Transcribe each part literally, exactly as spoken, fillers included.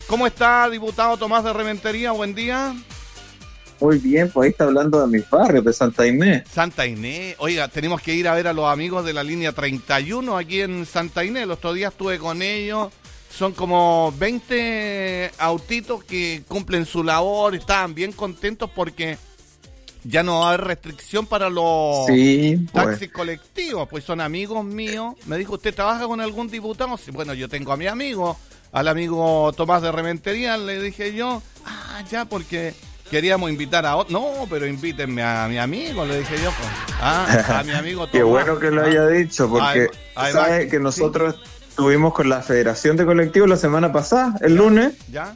¿Cómo está, diputado Tomás de Rementería? Buen día. Muy bien, pues ahí está hablando de mis barrios, de Santa Inés. Santa Inés. Oiga, tenemos que ir a ver a los amigos de la línea treinta y uno aquí en Santa Inés. Los otros días estuve con ellos. Son como veinte autitos que cumplen su labor. Estaban bien contentos porque ya no va a haber restricción para los sí, pues. taxis colectivos. Pues son amigos míos. Me dijo, ¿usted trabaja con algún diputado? Sí, bueno, yo tengo a mi amigo, al amigo Tomás de Rementería. Le dije yo, ah, ya, porque... queríamos invitar a otro. No, pero invítenme a mi amigo, le dije yo. Pues. Ah, a mi amigo Tomás. Qué bueno que lo haya dicho, porque ay, sabe ay, que nosotros sí. estuvimos con la Federación de Colectivos la semana pasada, el ¿Ya? lunes, ¿Ya?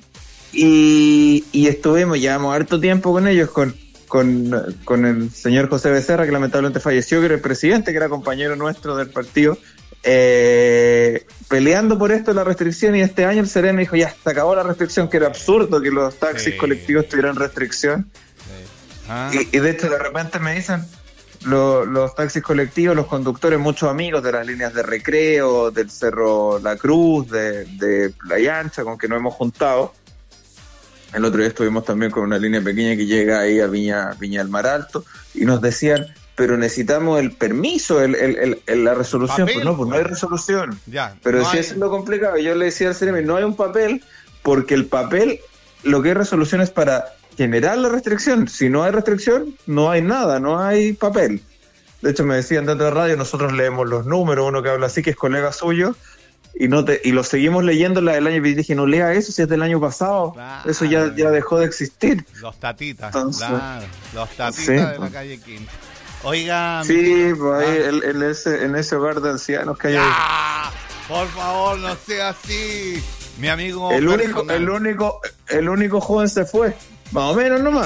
Y, y estuvimos, llevamos harto tiempo con ellos, con, con, con el señor José Becerra, que lamentablemente falleció, que era el presidente, que era compañero nuestro del partido, eh, peleando por esto de la restricción, y este año el Sereno dijo, ya, se acabó la restricción, que era absurdo que los taxis sí. colectivos tuvieran restricción. Sí. Ah. Y, y de hecho de repente me dicen, lo, los taxis colectivos, los conductores, muchos amigos de las líneas de Recreo, del Cerro La Cruz, de, de Playa Ancha, con que nos hemos juntado. El otro día estuvimos también con una línea pequeña que llega ahí a Viña, Viña del Mar Alto, y nos decían, pero necesitamos el permiso, el, el, el, el la resolución. Papel, pues no, pues no hay resolución. Ya, pero no si hay... eso es lo complicado. Yo le decía al C N M, no hay un papel, porque el papel, lo que hay resolución es para generar la restricción. Si no hay restricción, no hay nada, no hay papel. De hecho, me decían dentro de radio, nosotros leemos los números, uno que habla así, que es colega suyo, y no te y lo seguimos leyendo la del año, y dije, no lea eso si es del año pasado. Claro. Eso ya, ya dejó de existir. Los tatitas, Entonces, claro, los tatitas sí, de la calle Quinta. Oiga, sí, pues ahí en, en ese en ese hogar de ancianos que hay ahí. Por favor, no sea así. Mi amigo el único personal. el único el único joven se fue, más o menos nomás.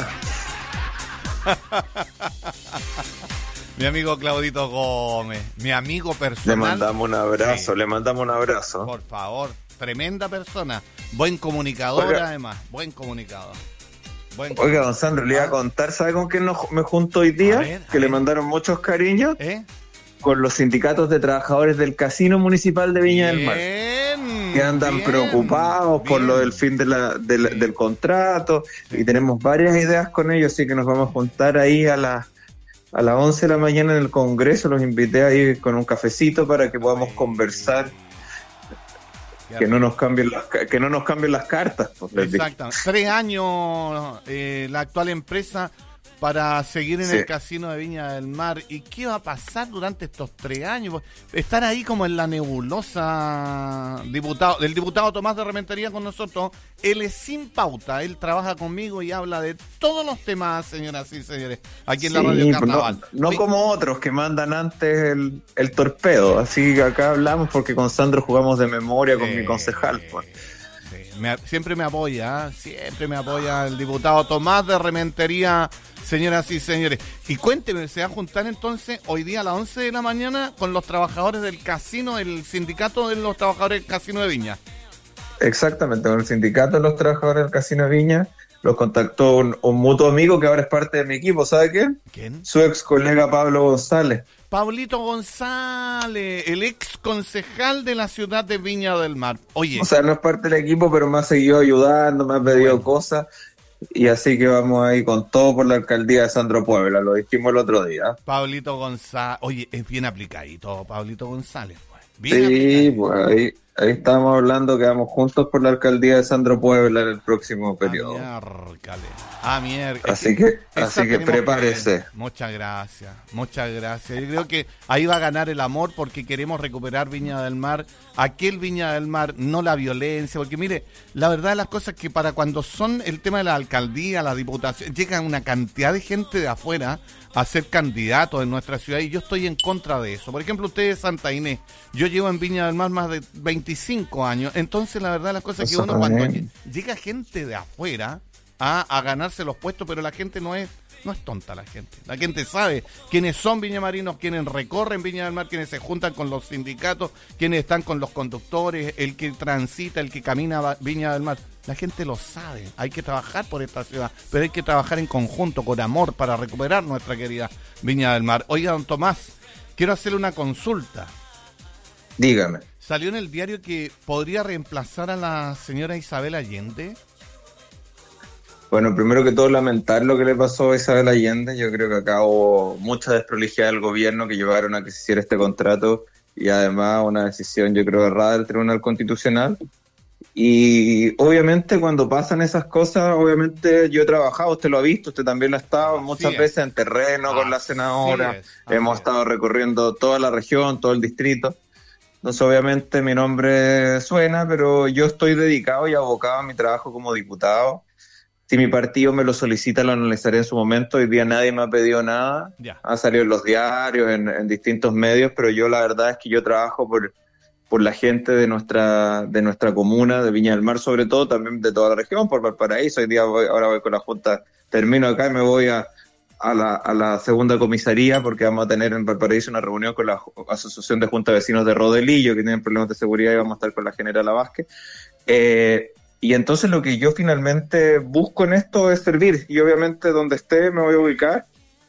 Mi amigo Claudito Gómez, mi amigo personal. Le mandamos un abrazo, sí. le mandamos un abrazo. Por favor, tremenda persona, buen comunicador. Oiga. Además, buen comunicador. Oiga, don Sandro, le iba a contar, ¿sabe con quién nos, me junto hoy día? A ver, a que ver. Le mandaron muchos cariños. ¿Eh? Con los sindicatos de trabajadores del Casino Municipal de Viña bien, del Mar. Que andan bien, preocupados bien. por lo del fin de la, de la, sí. del contrato. Sí. Y tenemos varias ideas con ellos, así que nos vamos a juntar ahí a las a las once de la mañana en el Congreso. Los invité ahí con un cafecito para que podamos sí. conversar. Que no nos cambien las que no nos cambien las cartas. Pues, exactamente. Tres años eh, la actual empresa para seguir en sí. el Casino de Viña del Mar. ¿Y qué va a pasar durante estos tres años? Estar ahí como en la nebulosa, diputado, del diputado Tomás de Rementería con nosotros. Él es sin pauta, él trabaja conmigo y habla de todos los temas, señoras y señores, aquí en sí, la Radio Carnaval. No, no como otros que mandan antes el, el torpedo, así que acá hablamos porque con Sandro jugamos de memoria con eh, mi concejal. Pues. Sí, me, siempre me apoya, ¿eh? siempre me apoya el diputado Tomás de Rementería. Señoras y señores, y cuénteme, ¿se va a juntar entonces hoy día a las once de la mañana con los trabajadores del casino, del sindicato de los trabajadores del Casino de Viña? Exactamente, con el sindicato de los trabajadores del Casino de Viña los contactó un, un mutuo amigo que ahora es parte de mi equipo, ¿sabe quién? ¿Quién? Su ex colega Pablo González. Pablito González, el ex concejal de la ciudad de Viña del Mar. Oye. O sea, no es parte del equipo, pero me ha seguido ayudando, me ha pedido bueno. cosas. Y así que vamos ahí con todo por la alcaldía de Sandro Puebla, lo dijimos el otro día. Pablito González, oye, es bien aplicadito Pablito González. Pues. Bien sí, aplicadito. Pues ahí, ahí estamos hablando que vamos juntos por la alcaldía de Sandro Puebla en el próximo periodo. Ah, mierda. Así que, así que prepárese. Que muchas gracias, muchas gracias. Yo creo que ahí va a ganar el amor porque queremos recuperar Viña del Mar, aquel Viña del Mar, no la violencia, porque mire, la verdad de las cosas es que para cuando son el tema de la alcaldía, la diputación, llega una cantidad de gente de afuera a ser candidatos en nuestra ciudad y yo estoy en contra de eso. Por ejemplo, usted es Santa Inés, yo llevo en Viña del Mar más de veinticinco años, entonces la verdad de las cosas es que uno cuando llega gente de afuera a, a ganarse los puestos, pero la gente no es no es tonta la gente. La gente sabe quiénes son viñamarinos, quiénes recorren Viña del Mar, quiénes se juntan con los sindicatos, quiénes están con los conductores, el que transita, el que camina Viña del Mar. La gente lo sabe. Hay que trabajar por esta ciudad, pero hay que trabajar en conjunto, con amor, para recuperar nuestra querida Viña del Mar. Oiga, don Tomás, quiero hacerle una consulta. Dígame. salió en el diario que podría reemplazar a la señora Isabel Allende. Bueno, primero que todo lamentar lo que le pasó a Isabel Allende. Yo creo que acá hubo mucha desprolijidad del gobierno que llevaron a que se hiciera este contrato y además una decisión, yo creo, errada del Tribunal Constitucional. Y obviamente cuando pasan esas cosas, obviamente yo he trabajado, usted lo ha visto, usted también lo ha estado muchas es. veces en terreno con la Así senadora, es, hemos es. estado recorriendo toda la región, todo el distrito. Entonces obviamente mi nombre suena, pero yo estoy dedicado y abocado a mi trabajo como diputado. Si mi partido me lo solicita, lo analizaré en su momento. Hoy día nadie me ha pedido nada, Ya. ha salido en los diarios, en, en distintos medios, pero yo la verdad es que yo trabajo por... por la gente de nuestra de nuestra comuna, de Viña del Mar sobre todo, también de toda la región, por Valparaíso. Hoy día voy, ahora voy con la Junta, termino acá y me voy a, a, la, a la segunda comisaría porque vamos a tener en Valparaíso una reunión con la Asociación de Junta de Vecinos de Rodelillo, que tienen problemas de seguridad, y vamos a estar con la Generala Vázquez. Eh, y entonces lo que yo finalmente busco en esto es servir, y obviamente donde esté me voy a ubicar,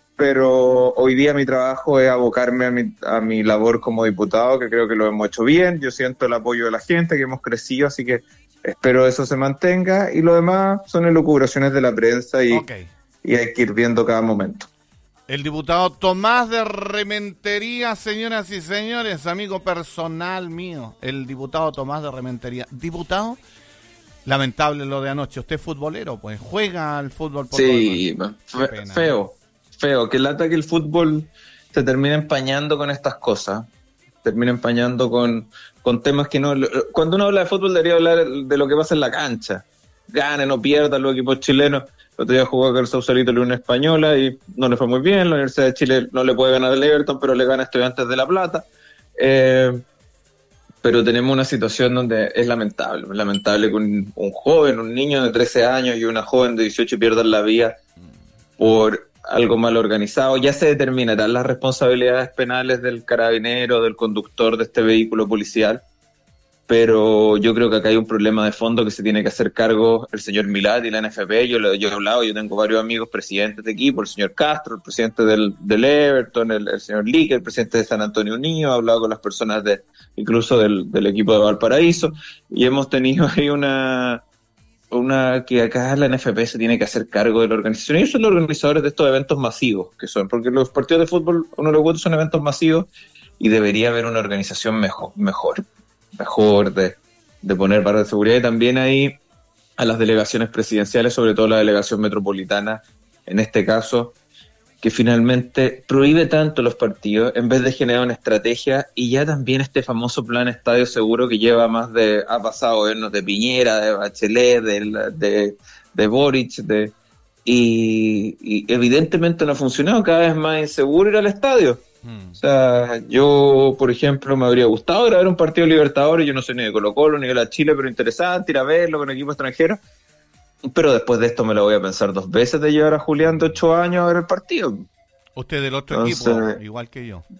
pero hoy día mi trabajo es abocarme a mi, a mi labor como diputado, que creo que lo hemos hecho bien. Yo siento el apoyo de la gente, que hemos crecido, así que espero eso se mantenga, y lo demás son elucubraciones de la prensa y, Okay. y hay que ir viendo cada momento. El diputado Tomás de Rementería, señoras y señores, amigo personal mío, el diputado Tomás de Rementería. Diputado, lamentable lo de anoche, usted es futbolero, pues juega al fútbol por Sí, todo el fe- pena. feo. Feo, que lata que el fútbol se termina empañando con estas cosas, termina empañando con, con temas que no... Cuando uno habla de fútbol debería hablar de lo que pasa en la cancha, gane, no pierda los equipos chilenos. El otro día jugó con el Sausalito la Unión Española y no le fue muy bien, la Universidad de Chile no le puede ganar al Everton, pero le gana a Estudiantes de La Plata. Eh, pero tenemos una situación donde es lamentable, es lamentable que un, un joven, un niño de trece años y una joven de dieciocho pierdan la vida por algo mal organizado. Ya se determinarán las responsabilidades penales del carabinero, del conductor de este vehículo policial, pero yo creo que acá hay un problema de fondo que se tiene que hacer cargo el señor Milad y la N F P. Yo, lo, yo he hablado, yo tengo varios amigos presidentes de equipo, el señor Castro, el presidente del, del Everton, el, el señor Lique, el presidente de San Antonio Unido, he hablado con las personas de incluso del, del equipo de Valparaíso, y hemos tenido ahí una... una que acá la N F P se tiene que hacer cargo de la organización. Ellos son los organizadores de estos eventos masivos, que son, porque los partidos de fútbol, uno lo gusta, son eventos masivos, y debería haber una organización mejor, mejor, mejor de, de poner barras de seguridad, y también ahí a las delegaciones presidenciales, sobre todo la delegación metropolitana, en este caso, que finalmente prohíbe tanto los partidos en vez de generar una estrategia, y ya también este famoso plan Estadio Seguro que lleva más de, ha pasado gobiernos de Piñera, de Bachelet, de, de, de Boric, de, y, y evidentemente no ha funcionado, cada vez más inseguro ir al estadio. Hmm. O sea, yo, por ejemplo, me habría gustado ir a ver un partido de Libertadores, yo no soy ni de Colo Colo ni de la Chile, pero interesante ir a verlo con equipos extranjeros. Pero después de esto me lo voy a pensar dos veces de llevar a Julián de ocho años a ver el partido. Usted del otro Entonces, equipo, igual que yo.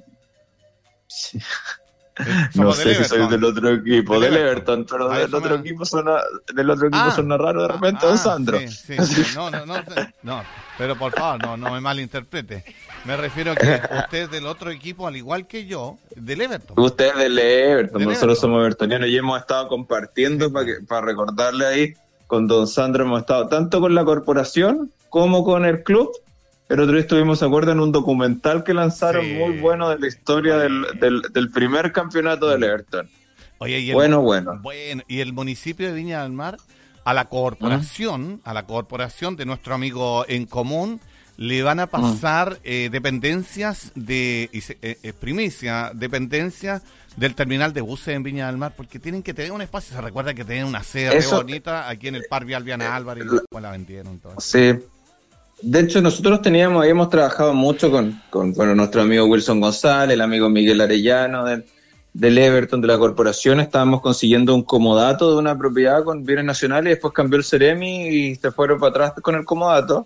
Sí. Eh, No sé si soy del otro equipo, del, del Everton. Everton, pero ah, del otro, me... equipo suena, del otro equipo ah, suena raro de repente, ah, don Sandro. Sí, sí, sí. No, no, no, no, pero por favor, no, no me malinterprete. Me refiero a que usted es del otro equipo, al igual que yo, del Everton. Usted es del Everton, del nosotros Everton. somos evertonianos y hemos estado compartiendo sí, para que, para recordarle ahí. Con don Sandro hemos estado tanto con la corporación como con el club. El otro día estuvimos de acuerdo en un documental que lanzaron sí. muy bueno de la historia del, del, del primer campeonato del Everton. Oye, y el, bueno, bueno. Bueno, y el municipio de Viña del Mar, a la corporación, ¿Mm? a la corporación de nuestro amigo en común, le van a pasar ¿Mm? eh, dependencias de, y se, eh, primicia, dependencias del terminal de buses en Viña del Mar, porque tienen que tener un espacio. Se recuerda que tienen una sede Eso, bonita aquí en el Parque Albiana Álvarez, y después la vendieron. Todo. Sí. De hecho, nosotros teníamos, habíamos trabajado mucho con, con bueno, nuestro amigo Wilson González, el amigo Miguel Arellano del, del Everton, de la corporación. Estábamos consiguiendo un comodato de una propiedad con bienes nacionales, y después cambió el Ceremi y se fueron para atrás con el comodato.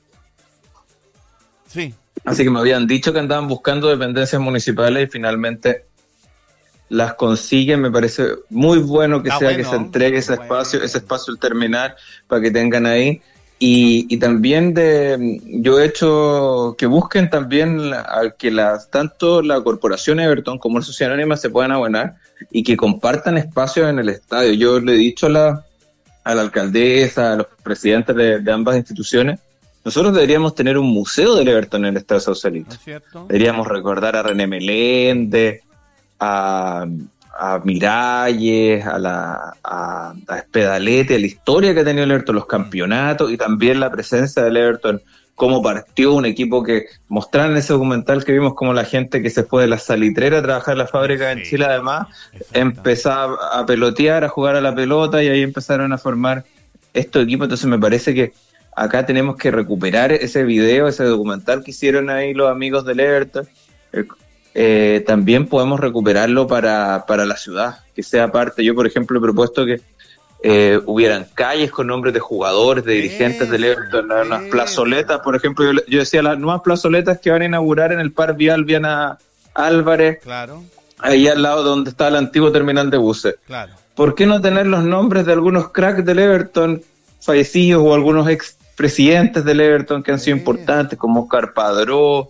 Sí. Así que me habían dicho que andaban buscando dependencias municipales y finalmente las consiguen. Me parece muy bueno que Está sea bueno, que se entregue ese bueno, espacio, bueno. ese espacio el terminal para que tengan ahí. Y, y también de, yo he hecho que busquen también a que las, tanto la corporación Everton como la Sociedad Anónima se puedan abonar y que compartan espacios en el estadio. Yo le he dicho a la, a la alcaldesa, a los presidentes de, de ambas instituciones, nosotros deberíamos tener un museo del Everton en el estadio Sausalito. ¿No es cierto? Deberíamos recordar a René Meléndez, a... a Miralles, a la a, a Espedalete, a la historia que ha tenido el Everton, los campeonatos y también la presencia del Everton, cómo partió un equipo que mostraron en ese documental que vimos como la gente que se fue de la salitrera a trabajar en la fábrica sí, en Chile además, empezaba a pelotear, a jugar a la pelota y ahí empezaron a formar estos equipos. Entonces me parece que acá tenemos que recuperar ese video, ese documental que hicieron ahí los amigos del Everton. El, Eh, también podemos recuperarlo para, para la ciudad, que sea parte. Yo, por ejemplo, he propuesto que eh, hubieran calles con nombres de jugadores, de dirigentes del Everton, unas plazoletas, por ejemplo, yo, yo decía las nuevas plazoletas que van a inaugurar en el Par Vial Viana Álvarez, claro, ahí al lado donde está el antiguo terminal de buses. Claro. ¿Por qué no tener los nombres de algunos cracks del Everton fallecidos o algunos expresidentes del Everton que han sido importantes, como Oscar Padró,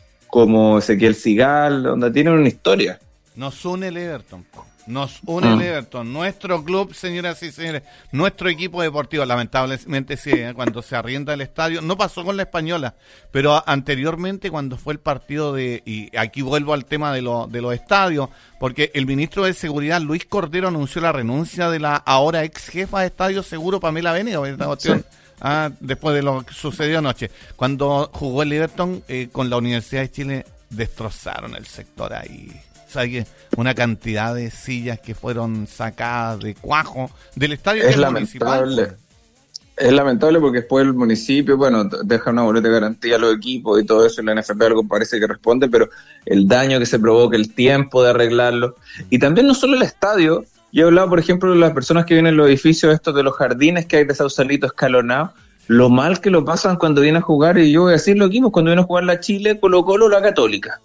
como Ezequiel Sigal, donde tienen una historia? Nos une el Everton, nos une mm. el Everton, nuestro club, señoras y señores, nuestro equipo deportivo. Lamentablemente sí, ¿eh? Cuando se arrienda el estadio, no pasó con la Española, pero anteriormente cuando fue el partido de, y aquí vuelvo al tema de, lo, de los estadios, porque el ministro de Seguridad, Luis Cordero, anunció la renuncia de la ahora ex jefa de Estadio Seguro, Pamela Venegas, esta cuestión. Sí. Ah, después de lo que sucedió anoche. Cuando jugó el Everton eh, con la Universidad de Chile, destrozaron el sector ahí. O sea, que una cantidad de sillas que fueron sacadas de cuajo del estadio es lamentable. Municipal. Es lamentable porque después el municipio, bueno, deja una boleta de garantía a los equipos y todo eso, y la N F P algo parece que responde, pero el daño que se provoca, el tiempo de arreglarlo, y también no solo el estadio. Yo he hablado, por ejemplo, de las personas que vienen en los edificios estos de los jardines que hay de Sausalito escalonados, lo mal que lo pasan cuando vienen a jugar, y yo voy a decirlo aquí, pues cuando vienen a jugar la Chile, Colo Colo, la Católica.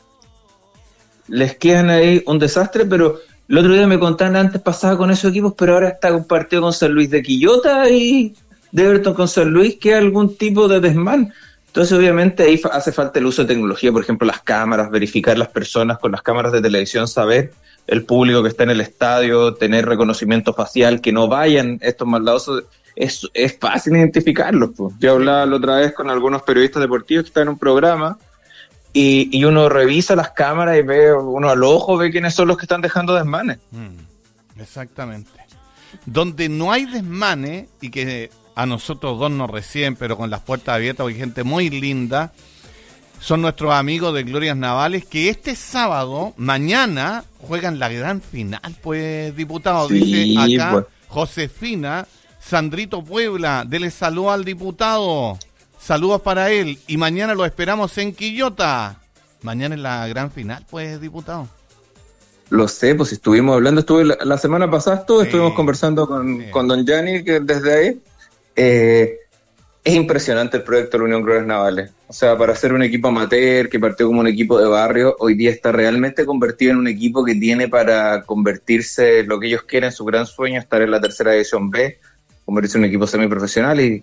Les quedan ahí un desastre, pero el otro día me contaban, antes pasaba con esos equipos, pero ahora está compartido con San Luis de Quillota y de Everton con San Luis, que hay algún tipo de desmán. Entonces, obviamente, ahí hace falta el uso de tecnología, por ejemplo, las cámaras, verificar las personas con las cámaras de televisión, saber el público que está en el estadio, tener reconocimiento facial, que no vayan estos maldadosos, es, es fácil identificarlos. Pues. Yo hablaba la otra vez con algunos periodistas deportivos que están en un programa y, y uno revisa las cámaras y ve, uno al ojo ve quiénes son los que están dejando desmanes. Mm, exactamente. Donde no hay desmanes y que a nosotros dos nos reciben, pero con las puertas abiertas, porque hay gente muy linda, son nuestros amigos de Glorias Navales, que este sábado, mañana, juegan la gran final, pues, diputado. Sí, dice acá, pues. Josefina, Sandrito Puebla, dele saludo al diputado, saludos para él, y mañana lo esperamos en Quillota. Mañana es la gran final, pues, diputado. Lo sé, pues estuvimos hablando, estuve la, la semana pasada, estuve, sí, estuvimos conversando con, sí. con don Gianni, que desde ahí, eh, es impresionante el proyecto de la Unión Glorias Navales. O sea, para ser un equipo amateur que partió como un equipo de barrio, hoy día está realmente convertido en un equipo que tiene para convertirse en lo que ellos quieren, su gran sueño, estar en la tercera división B, convertirse en un equipo semiprofesional y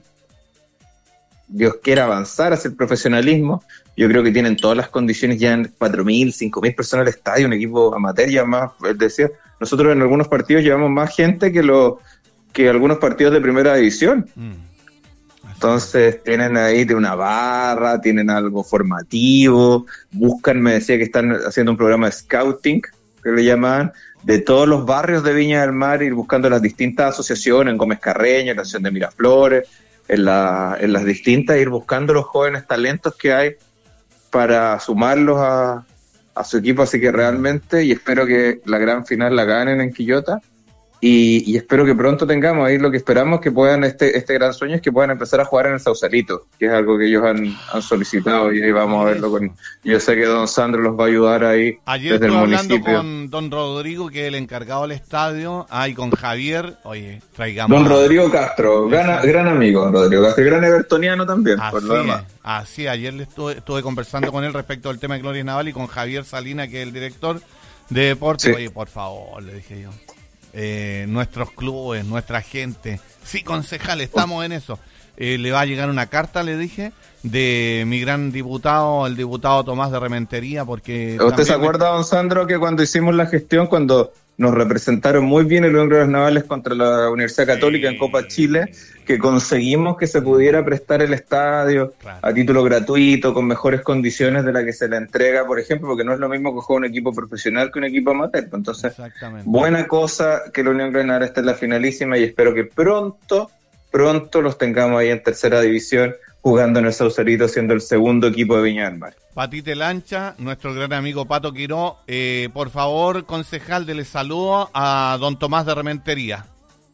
Dios quiera avanzar hacia el profesionalismo. Yo creo que tienen todas las condiciones, ya en cuatro mil, cinco mil personas al estadio, un equipo amateur, ya más, es decir, nosotros en algunos partidos llevamos más gente que, lo, que algunos partidos de primera división. Mm. Entonces tienen ahí de una barra, tienen algo formativo, buscan, me decía que están haciendo un programa de scouting, que le llaman, de todos los barrios de Viña del Mar, ir buscando las distintas asociaciones, en Gómez Carreño, en la asociación de Miraflores, en, la, en las distintas, ir buscando los jóvenes talentos que hay para sumarlos a, a su equipo, así que realmente, y espero que la gran final la ganen en Quillota, Y, y espero que pronto tengamos ahí lo que esperamos, que puedan, este este gran sueño es que puedan empezar a jugar en el Sausalito, que es algo que ellos han, han solicitado, y ahí vamos a verlo con, yo sé que don Sandro los va a ayudar ahí. Ayer desde estuve el hablando municipio con don Rodrigo, que es el encargado del estadio, ah, y con Javier, oye, traigamos... Don Rodrigo Castro, gran, gran amigo, don Rodrigo Castro, gran evertoniano también, así por lo demás. Es, así, ayer le estuve, estuve conversando con él respecto al tema de Glorias Navales y con Javier Salina, que es el director de deporte. Sí. Oye, por favor, le dije yo. eh, nuestros clubes, nuestra gente. Sí, concejal, estamos en eso. Eh, le va a llegar una carta, le dije, de mi gran diputado, el diputado Tomás de Rementería, porque... ¿Usted se acuerda, don Sandro, que cuando hicimos la gestión, cuando nos representaron muy bien el Unión Grandes Navales contra la Universidad Católica sí. en Copa Chile, que conseguimos que se pudiera prestar el estadio claro. a título gratuito, con mejores condiciones de la que se le entrega, por ejemplo, porque no es lo mismo que juega un equipo profesional que un equipo amateur. Entonces, buena cosa que la Unión Grandes Navales esté en la finalísima y espero que pronto, pronto los tengamos ahí en tercera división, jugando en el Saucerito, siendo el segundo equipo de Viña del Mar. Patite Lancha, nuestro gran amigo Pato Quiró, eh, por favor, concejal, dele saludo a don Tomás de Rementería.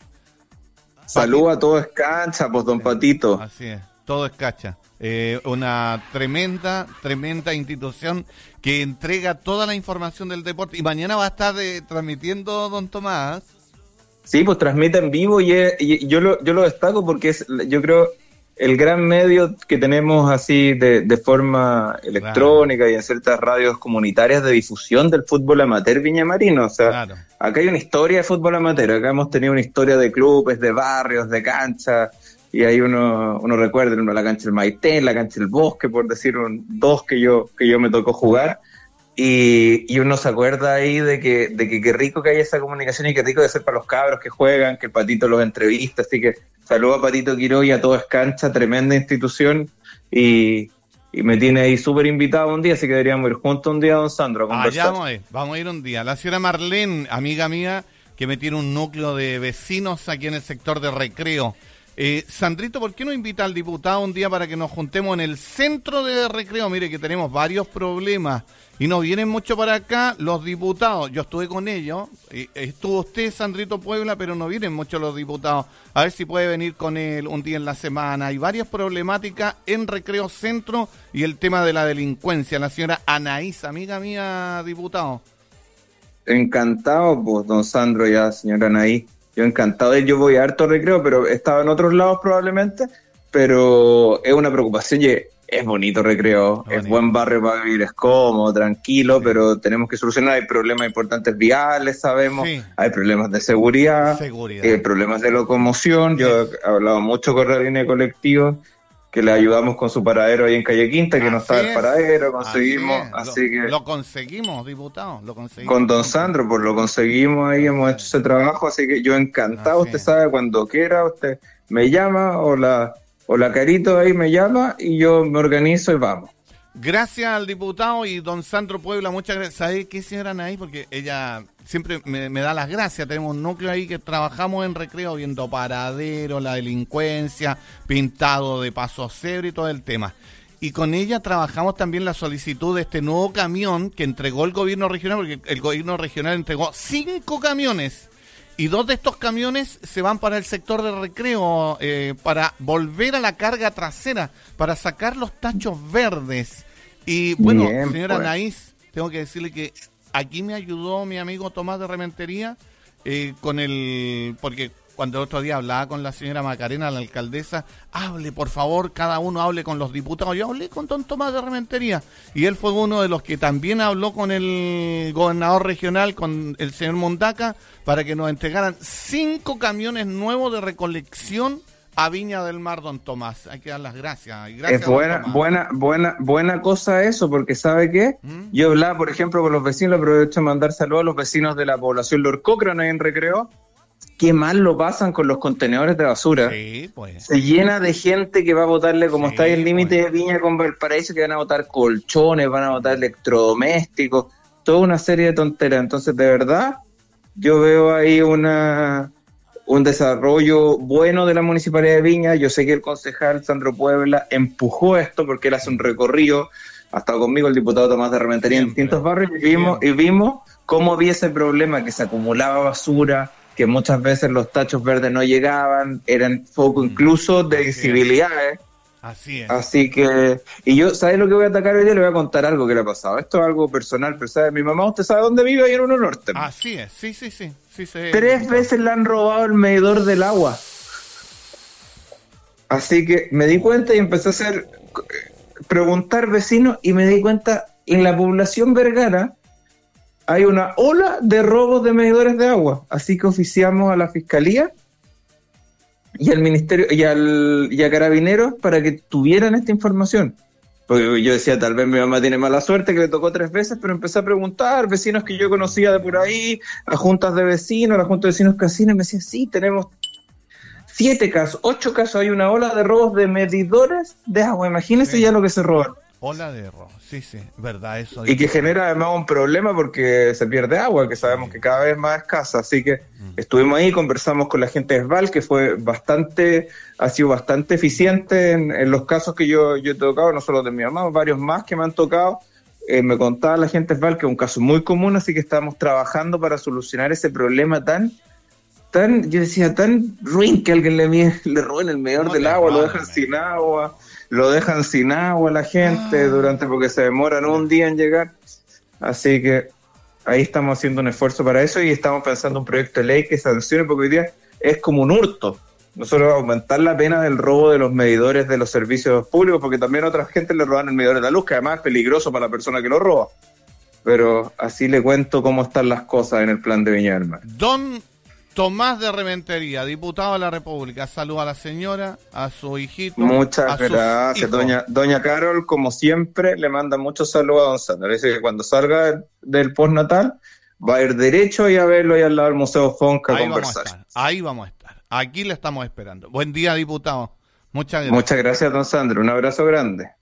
Saludo a todo es cancha, pues don Patito. Así es, todo es cancha. Eh, una tremenda, tremenda institución que entrega toda la información del deporte. Y mañana va a estar eh, transmitiendo don Tomás. Sí, pues transmite en vivo y, es, y yo, lo, yo lo destaco porque es, yo creo... el gran medio que tenemos así de, de forma electrónica claro. y en ciertas radios comunitarias de difusión del fútbol amateur viñamarino. O sea, claro. acá hay una historia de fútbol amateur, acá hemos tenido una historia de clubes, de barrios, de canchas, y ahí uno, uno recuerda, uno la cancha del Maitén, la cancha del Bosque, por decir un, dos que yo, que yo me tocó jugar, y, y uno se acuerda ahí de que, de que qué rico que haya esa comunicación y qué rico de ser para los cabros que juegan, que el Patito los entrevista, así que saludos a Patito Quiró y a Todo es Cancha, tremenda institución, y, y me tiene ahí súper invitado un día, así que deberíamos ir juntos un día, don Sandro, a conversar. Ah, vamos a ir, vamos a ir un día. La señora Marlene, amiga mía, que me tiene un núcleo de vecinos aquí en el sector de Recreo. Eh, Sandrito, ¿por qué no invita al diputado un día para que nos juntemos en el centro de Recreo? Mire que tenemos varios problemas y no vienen mucho para acá los diputados. Yo estuve con ellos, eh, estuvo usted, Sandrito Puebla, pero no vienen mucho los diputados. A ver si puede venir con él un día en la semana. Hay varias problemáticas en Recreo Centro y el tema de la delincuencia. La señora Anaís, amiga mía, diputado. Encantado, pues, don Sandro, ya, señora Anaís. Yo encantado de yo voy a harto Recreo, pero he estado en otros lados probablemente, pero es una preocupación y es bonito Recreo, bonito. Es buen barrio para vivir, es cómodo, tranquilo, sí. pero tenemos que solucionar, hay problemas importantes viales, sabemos, sí. hay problemas de seguridad, seguridad. Eh, problemas de locomoción, sí. yo he hablado mucho con la línea de colectivos, que le ayudamos con su paradero ahí en Calle Quinta, que así no está el paradero, conseguimos, así, así lo, que... Lo conseguimos, diputado, lo conseguimos. Con don Sandro, pues lo conseguimos ahí, hemos hecho ese trabajo, así que yo encantado, así usted es. Sabe, cuando quiera, usted me llama, o la, o la Carito ahí me llama, y yo me organizo y vamos. Gracias al diputado y don Sandro Puebla, muchas gracias. ¿Sabe qué, señora Anaí? Porque ella siempre me, me da las gracias. Tenemos un núcleo ahí que trabajamos en Recreo, viendo paradero, la delincuencia, pintado de paso cebra y todo el tema. Y con ella trabajamos también la solicitud de este nuevo camión que entregó el gobierno regional, porque el gobierno regional entregó cinco camiones. Y dos de estos camiones se van para el sector de Recreo, eh, para volver a la carga trasera, para sacar los tachos verdes. Y bueno, bien, señora pues. Anaís, tengo que decirle que aquí me ayudó mi amigo Tomás de Rementería, eh, con el, porque cuando el otro día hablaba con la señora Macarena, la alcaldesa, hable, por favor, cada uno hable con los diputados. Yo hablé con don Tomás de Rementería y él fue uno de los que también habló con el gobernador regional, con el señor Mondaca, para que nos entregaran cinco camiones nuevos de recolección a Viña del Mar, don Tomás. Hay que dar las gracias. Y gracias, es buena, buena, buena, buena cosa eso, porque ¿sabe qué? ¿Mm? Yo hablaba, por ejemplo, con los vecinos, aprovecho de mandar saludos a los vecinos de la población Lord Cochrane ahí en Recreo. Qué mal lo pasan con los contenedores de basura. Sí, pues. Se llena de gente que va a botarle, como sí, está ahí el límite pues. de Viña con Valparaíso, que van a botar colchones, van a botar electrodomésticos, toda una serie de tonteras. Entonces, de verdad, yo veo ahí una un desarrollo bueno de la Municipalidad de Viña. Yo sé que el concejal Sandro Puebla empujó esto porque él hace un recorrido. Ha estado conmigo el diputado Tomás de Rementería en distintos barrios y vimos, y vimos cómo había ese problema, que se acumulaba basura, que muchas veces los tachos verdes no llegaban, eran foco incluso de visibilidad. ¿eh? Así es. Así que, y yo, ¿sabes lo que voy a atacar hoy día? Le voy a contar algo que le ha pasado. Esto es algo personal, pero ¿sabe? Mi mamá, ¿usted sabe dónde vive? Ahí en Uno Norte. Así es, sí, sí, sí. sí, sí Tres veces le han robado el medidor del agua. Así que me di cuenta y empecé a hacer, preguntar vecinos, y me di cuenta, en la población Vergara, hay una ola de robos de medidores de agua, así que oficiamos a la Fiscalía y al Ministerio y al y a Carabineros para que tuvieran esta información. Porque yo decía, tal vez mi mamá tiene mala suerte, que le tocó tres veces, pero empecé a preguntar, vecinos que yo conocía de por ahí, a juntas de vecinos, a la junta de vecinos casinos, y me decían, sí, tenemos siete casos, ocho casos, hay una ola de robos de medidores de agua, imagínense sí. Ya lo que se roban. Ola de robo, sí, sí, verdad, eso. Y que genera además un problema porque se pierde agua, que sabemos sí. que cada vez más escasa, así que mm. estuvimos ahí, conversamos con la gente de Esval, que fue bastante, ha sido bastante eficiente en, en los casos que yo, yo he tocado, no solo de mi mamá, varios más que me han tocado, eh, me contaba la gente de Esval que es un caso muy común, así que estamos trabajando para solucionar ese problema tan, tan, yo decía, tan ruin que alguien le, le roben el medidor del agua, lo dejan sin agua. Lo dejan sin agua a la gente ah. durante porque se demoran un día en llegar. Así que ahí estamos haciendo un esfuerzo para eso y estamos pensando un proyecto de ley que sancione, porque hoy día es como un hurto. Nosotros aumentar la pena del robo de los medidores de los servicios públicos, porque también a otra gente le roban el medidor de la luz, que además es peligroso para la persona que lo roba. Pero así le cuento cómo están las cosas en el plan de Viña del Mar. Don Tomás de Rementería, diputado de la República, saluda a la señora, a su hijito. Muchas gracias, doña doña Carol, como siempre, le manda muchos saludos a don Sandro. Dice que cuando salga del, del postnatal va a ir derecho y a verlo ahí al lado del Museo Fonca a ahí conversar. Vamos a estar, ahí vamos a estar, aquí le estamos esperando. Buen día, diputado. Muchas gracias. Muchas gracias, don Sandro. Un abrazo grande.